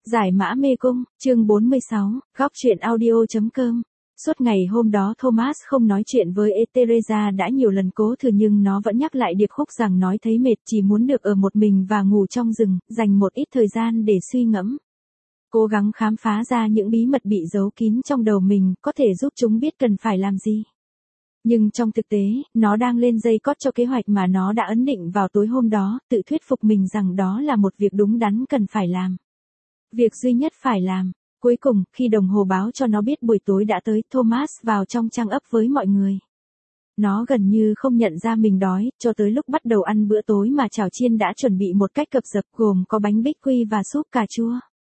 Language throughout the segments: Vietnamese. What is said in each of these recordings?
Giải mã mê cung, chương 46, góc truyện audio.com. Suốt ngày hôm đó Thomas không nói chuyện với Teresa đã nhiều lần cố thử nhưng nó vẫn nhắc lại điệp khúc rằng nói thấy mệt, chỉ muốn được ở một mình và ngủ trong rừng, dành một ít thời gian để suy ngẫm. Cố gắng khám phá ra những bí mật bị giấu kín trong đầu mình, có thể giúp chúng biết cần phải làm gì. Nhưng trong thực tế, nó đang lên dây cót cho kế hoạch mà nó đã ấn định vào tối hôm đó, tự thuyết phục mình rằng đó là một việc đúng đắn cần phải làm. Việc duy nhất phải làm. Cuối cùng, khi đồng hồ báo cho nó biết buổi tối đã tới, Thomas vào trong trang ấp với mọi người. Nó gần như không nhận ra mình đói, cho tới lúc bắt đầu ăn bữa tối mà chảo chiên đã chuẩn bị một cách cập dập, gồm có bánh bích quy và súp cà chua.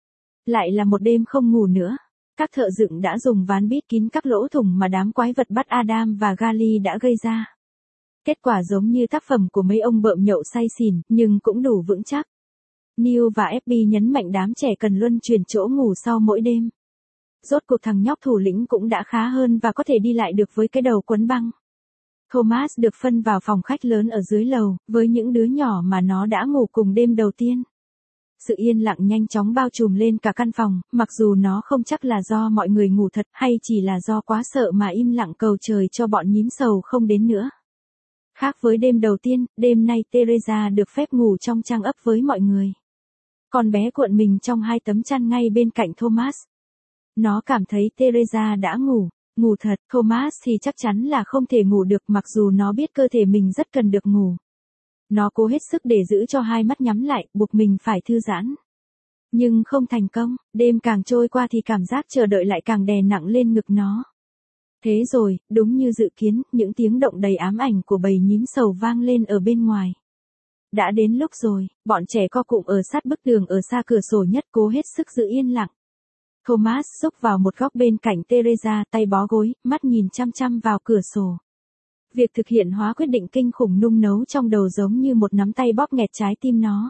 Lại là một đêm không ngủ nữa. Các thợ dựng đã dùng ván bít kín các lỗ thủng mà đám quái vật bắt Adam và Gali đã gây ra. Kết quả giống như tác phẩm của mấy ông bợm nhậu say xỉn, nhưng cũng đủ vững chắc. Neil và FB nhấn mạnh đám trẻ cần luân chuyển chỗ ngủ sau mỗi đêm. Rốt cuộc thằng nhóc thủ lĩnh cũng đã khá hơn và có thể đi lại được với cái đầu quấn băng. Thomas được phân vào phòng khách lớn ở dưới lầu, với những đứa nhỏ mà nó đã ngủ cùng đêm đầu tiên. Sự yên lặng nhanh chóng bao trùm lên cả căn phòng, mặc dù nó không chắc là do mọi người ngủ thật hay chỉ là do quá sợ mà im lặng cầu trời cho bọn nhím sầu không đến nữa. Khác với đêm đầu tiên, đêm nay Teresa được phép ngủ trong trang ấp với mọi người. Con bé cuộn mình trong hai tấm chăn ngay bên cạnh Thomas. Nó cảm thấy Teresa đã ngủ thật, Thomas thì chắc chắn là không thể ngủ được mặc dù nó biết cơ thể mình rất cần được ngủ. Nó cố hết sức để giữ cho hai mắt nhắm lại, buộc mình phải thư giãn. Nhưng không thành công, đêm càng trôi qua thì cảm giác chờ đợi lại càng đè nặng lên ngực nó. Thế rồi, đúng như dự kiến, những tiếng động đầy ám ảnh của bầy nhím sầu vang lên ở bên ngoài. Đã đến lúc rồi, bọn trẻ co cụm ở sát bức tường ở xa cửa sổ nhất cố hết sức giữ yên lặng. Thomas xúc vào một góc bên cạnh Teresa, tay bó gối, mắt nhìn chăm chăm vào cửa sổ. Việc thực hiện hóa quyết định kinh khủng nung nấu trong đầu giống như một nắm tay bóp nghẹt trái tim nó.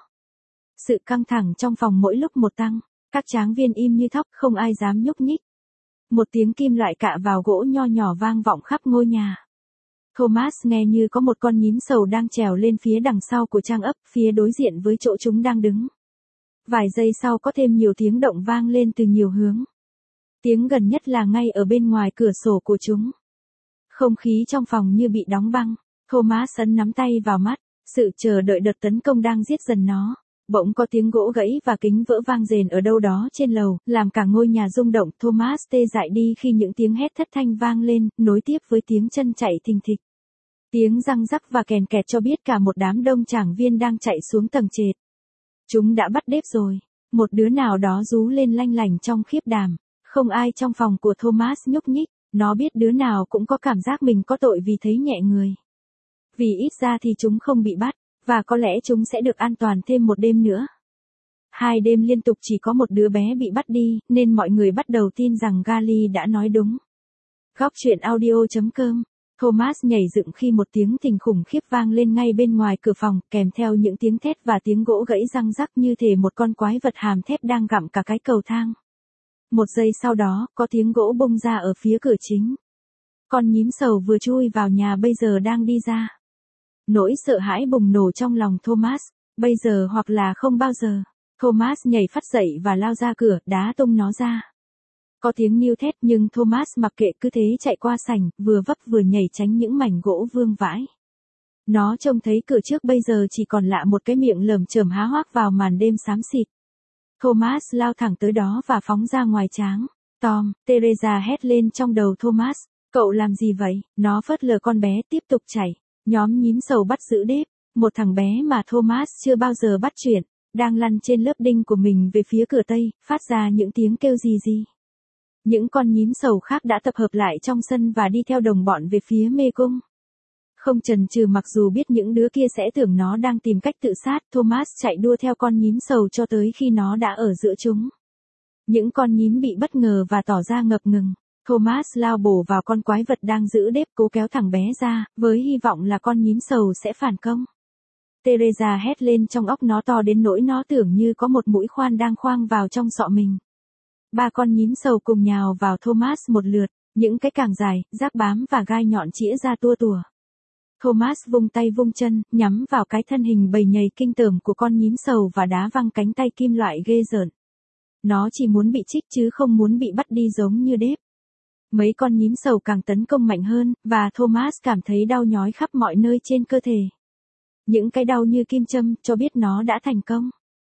Sự căng thẳng trong phòng mỗi lúc một tăng, các tráng viên im như thóc, không ai dám nhúc nhích. Một tiếng kim loại cạ vào gỗ nho nhỏ vang vọng khắp ngôi nhà. Thomas nghe như có một con nhím sầu đang trèo lên phía đằng sau của trang ấp, phía đối diện với chỗ chúng đang đứng. Vài giây sau có thêm nhiều tiếng động vang lên từ nhiều hướng. Tiếng gần nhất là ngay ở bên ngoài cửa sổ của chúng. Không khí trong phòng như bị đóng băng. Thomas ấn nắm tay vào mắt, sự chờ đợi đợt tấn công đang giết dần nó. Bỗng có tiếng gỗ gãy và kính vỡ vang rền ở đâu đó trên lầu, làm cả ngôi nhà rung động. Thomas tê dại đi khi những tiếng hét thất thanh vang lên, nối tiếp với tiếng chân chạy thình thịch. Tiếng răng rắc và kèn kẹt cho biết cả một đám đông trảng viên đang chạy xuống tầng trệt. Chúng đã bắt đếp rồi. Một đứa nào đó rú lên lanh lảnh trong khiếp đảm. Không ai trong phòng của Thomas nhúc nhích. Nó biết đứa nào cũng có cảm giác mình có tội vì thấy nhẹ người. Vì ít ra thì chúng không bị bắt, và có lẽ chúng sẽ được an toàn thêm một đêm nữa. 2 đêm liên tục chỉ có một đứa bé bị bắt đi, nên mọi người bắt đầu tin rằng Gali đã nói đúng. Góc truyện audio.com. Thomas nhảy dựng khi một tiếng thình khủng khiếp vang lên ngay bên ngoài cửa phòng, kèm theo những tiếng thét và tiếng gỗ gãy răng rắc như thể một con quái vật hàm thép đang gặm cả cái cầu thang. Một giây sau đó, có tiếng gỗ bung ra ở phía cửa chính. Con nhím sầu vừa chui vào nhà bây giờ đang đi ra. Nỗi sợ hãi bùng nổ trong lòng Thomas, bây giờ hoặc là không bao giờ. Thomas nhảy phắt dậy và lao ra cửa, đá tung nó ra. Có tiếng níu thét nhưng Thomas mặc kệ cứ thế chạy qua sảnh, vừa vấp vừa nhảy tránh những mảnh gỗ vương vãi. Nó trông thấy cửa trước bây giờ chỉ còn lạ một cái miệng lởm chởm há hoác vào màn đêm xám xịt. Thomas lao thẳng tới đó và phóng ra ngoài tráng. Tom, Teresa hét lên trong đầu Thomas. Cậu làm gì vậy? Nó phớt lờ con bé tiếp tục chạy. Nhóm nhím sầu bắt giữ đếp. Một thằng bé mà Thomas chưa bao giờ bắt chuyện, đang lăn trên lớp đinh của mình về phía cửa tây, phát ra những tiếng kêu gì gì. Những con nhím sầu khác đã tập hợp lại trong sân và đi theo đồng bọn về phía mê cung. Không chần chừ mặc dù biết những đứa kia sẽ tưởng nó đang tìm cách tự sát, Thomas chạy đua theo con nhím sầu cho tới khi nó đã ở giữa chúng. Những con nhím bị bất ngờ và tỏ ra ngập ngừng. Thomas lao bổ vào con quái vật đang giữ đếp, cố kéo thằng bé ra, với hy vọng là con nhím sầu sẽ phản công. Teresa hét lên trong óc nó to đến nỗi nó tưởng như có một mũi khoan đang khoang vào trong sọ mình. 3 con nhím sầu cùng nhào vào Thomas một lượt, những cái càng dài, rác bám và gai nhọn chĩa ra tua tủa. Thomas vung tay vung chân, nhắm vào cái thân hình bầy nhầy kinh tởm của con nhím sầu và đá văng cánh tay kim loại ghê rợn. Nó chỉ muốn bị trích chứ không muốn bị bắt đi giống như Dave. Mấy con nhím sầu càng tấn công mạnh hơn, và Thomas cảm thấy đau nhói khắp mọi nơi trên cơ thể. Những cái đau như kim châm cho biết nó đã thành công.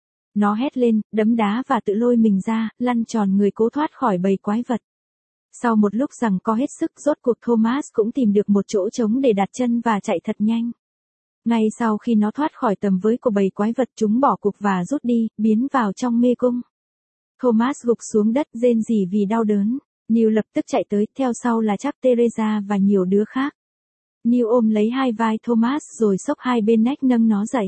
Nó hét lên, đấm đá và tự lôi mình ra, lăn tròn người cố thoát khỏi bầy quái vật. Sau một lúc giằng co hết sức, rốt cuộc Thomas cũng tìm được một chỗ trống để đặt chân và chạy thật nhanh. Ngay sau khi nó thoát khỏi tầm với của bầy quái vật, chúng bỏ cuộc và rút đi, biến vào trong mê cung. Thomas gục xuống đất rên rỉ vì đau đớn. Neil lập tức chạy tới, theo sau là chắc Teresa và nhiều đứa khác. Neil ôm lấy hai vai Thomas rồi xốc hai bên nách nâng nó dậy.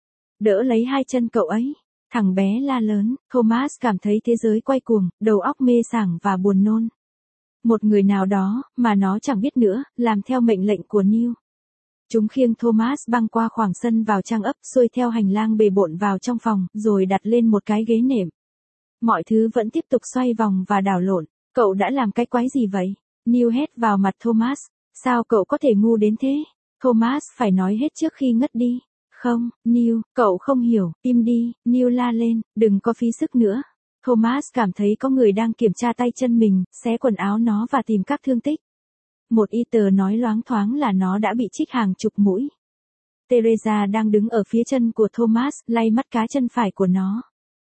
Đỡ lấy hai chân cậu ấy. Thằng bé la lớn, Thomas cảm thấy thế giới quay cuồng, đầu óc mê sảng và buồn nôn. Một người nào đó, mà nó chẳng biết nữa, làm theo mệnh lệnh của Neil. Chúng khiêng Thomas băng qua khoảng sân vào trang ấp, xuôi theo hành lang bề bộn vào trong phòng, rồi đặt lên một cái ghế nệm. Mọi thứ vẫn tiếp tục xoay vòng và đảo lộn. Cậu đã làm cái quái gì vậy? Neil hét vào mặt Thomas. Sao cậu có thể ngu đến thế? Thomas phải nói hết trước khi ngất đi. Không, Neil, cậu không hiểu, im đi, Neil la lên, đừng có phí sức nữa. Thomas cảm thấy có người đang kiểm tra tay chân mình, xé quần áo nó và tìm các thương tích. Một y tờ nói loáng thoáng là nó đã bị chích hàng chục mũi. Teresa đang đứng ở phía chân của Thomas, lay mắt cá chân phải của nó.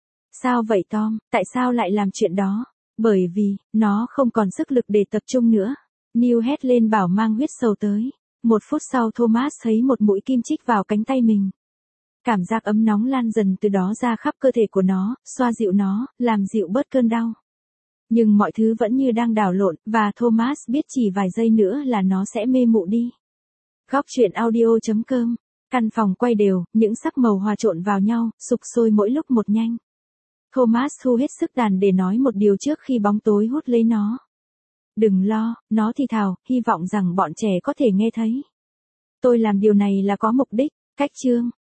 Sao vậy Tom, tại sao lại làm chuyện đó? Bởi vì, nó không còn sức lực để tập trung nữa. Neil hét lên bảo mang huyết sầu tới. 1 phút sau Thomas thấy một mũi kim chích vào cánh tay mình. Cảm giác ấm nóng lan dần từ đó ra khắp cơ thể của nó, xoa dịu nó, làm dịu bớt cơn đau. Nhưng mọi thứ vẫn như đang đảo lộn, và Thomas biết chỉ vài giây nữa là nó sẽ mê mụ đi. Góc truyện audio.com. Căn phòng quay đều, những sắc màu hòa trộn vào nhau, sục sôi mỗi lúc một nhanh. Thomas thu hết sức đàn để nói một điều trước khi bóng tối hút lấy nó. Đừng lo, nó thì thào, hy vọng rằng bọn trẻ có thể nghe thấy. Tôi làm điều này là có mục đích. Cách chương